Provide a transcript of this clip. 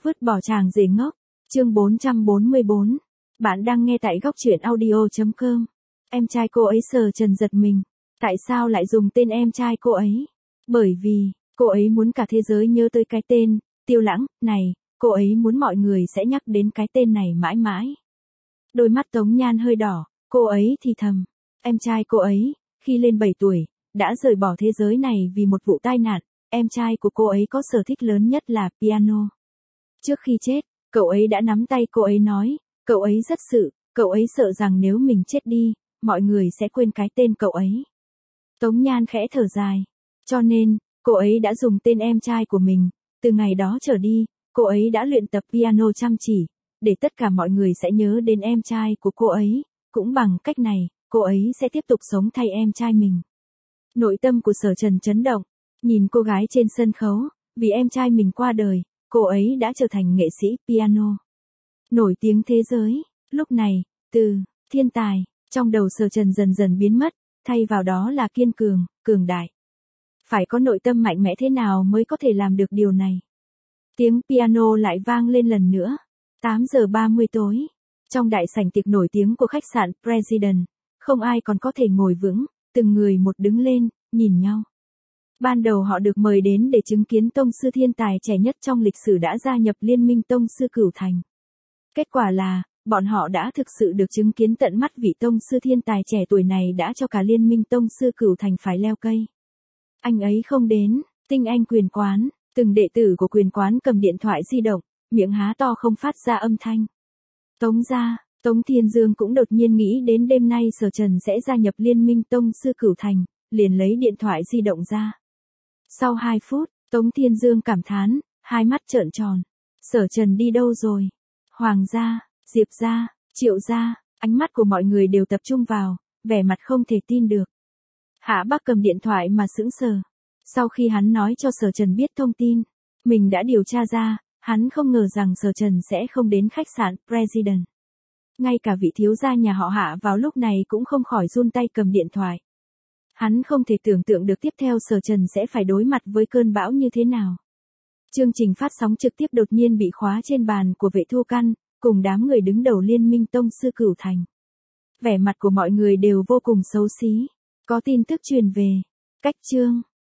Vứt bỏ chàng rể ngốc. Chương 444. Bạn đang nghe tại góc truyện audio.com. Em trai cô ấy Sở Trần giật mình. Tại sao lại dùng tên em trai cô ấy? Bởi vì, cô ấy muốn cả thế giới nhớ tới cái tên, Tiêu Lãng, này, cô ấy muốn mọi người sẽ nhắc đến cái tên này mãi mãi. Đôi mắt Tống Nhan hơi đỏ, cô ấy thì thầm. Em trai cô ấy, khi lên 7 tuổi, đã rời bỏ thế giới này vì một vụ tai nạn. Em trai của cô ấy có sở thích lớn nhất là piano. Trước khi chết, cậu ấy đã nắm tay cô ấy nói, cậu ấy rất cậu ấy sợ rằng nếu mình chết đi, mọi người sẽ quên cái tên cậu ấy. Tống Nhan khẽ thở dài. Cho nên, cô ấy đã dùng tên em trai của mình. Từ ngày đó trở đi, cô ấy đã luyện tập piano chăm chỉ, để tất cả mọi người sẽ nhớ đến em trai của cô ấy. Cũng bằng cách này, cô ấy sẽ tiếp tục sống thay em trai mình. Nội tâm của Sở Trần chấn động. Nhìn cô gái trên sân khấu, vì em trai mình qua đời, cô ấy đã trở thành nghệ sĩ piano nổi tiếng thế giới. Lúc này, từ thiên tài trong đầu Sở Trần dần dần biến mất, thay vào đó là kiên cường, cường đại. Phải có nội tâm mạnh mẽ thế nào mới có thể làm được điều này? Tiếng piano lại vang lên lần nữa. 8 giờ 30 tối. Trong đại sảnh tiệc nổi tiếng của khách sạn President, không ai còn có thể ngồi vững, từng người một đứng lên, nhìn nhau. Ban đầu họ được mời đến để chứng kiến tông sư thiên tài trẻ nhất trong lịch sử đã gia nhập Liên minh Tông sư Cửu Thành. Kết quả là, bọn họ đã thực sự được chứng kiến tận mắt vị tông sư thiên tài trẻ tuổi này đã cho cả Liên minh Tông sư Cửu Thành phải leo cây. Anh ấy không đến, tinh anh quyền quán, từng đệ tử của quyền quán cầm điện thoại di động, miệng há to không phát ra âm thanh. Tống gia, Tống Thiên Dương cũng đột nhiên nghĩ đến đêm nay Sở Trần sẽ gia nhập Liên minh Tông sư Cửu Thành, liền lấy điện thoại di động ra. Sau 2 phút, Tống Thiên Dương cảm thán, hai mắt trợn tròn. Sở Trần đi đâu rồi? Hoàng gia, Diệp gia, Triệu gia, ánh mắt của mọi người đều tập trung vào, vẻ mặt không thể tin được. Hạ Bắc cầm điện thoại mà sững sờ. Sau khi hắn nói cho Sở Trần biết thông tin, mình đã điều tra ra, hắn không ngờ rằng Sở Trần sẽ không đến khách sạn President. Ngay cả vị thiếu gia nhà họ Hạ vào lúc này cũng không khỏi run tay cầm điện thoại. Hắn không thể tưởng tượng được tiếp theo Sở Trần sẽ phải đối mặt với cơn bão như thế nào. Chương trình phát sóng trực tiếp đột nhiên bị khóa trên bàn của Vệ Thu Căn, cùng đám người đứng đầu Liên minh Tông sư Cửu Thành. Vẻ mặt của mọi người đều vô cùng xấu xí. Có tin tức truyền về. Cách chương.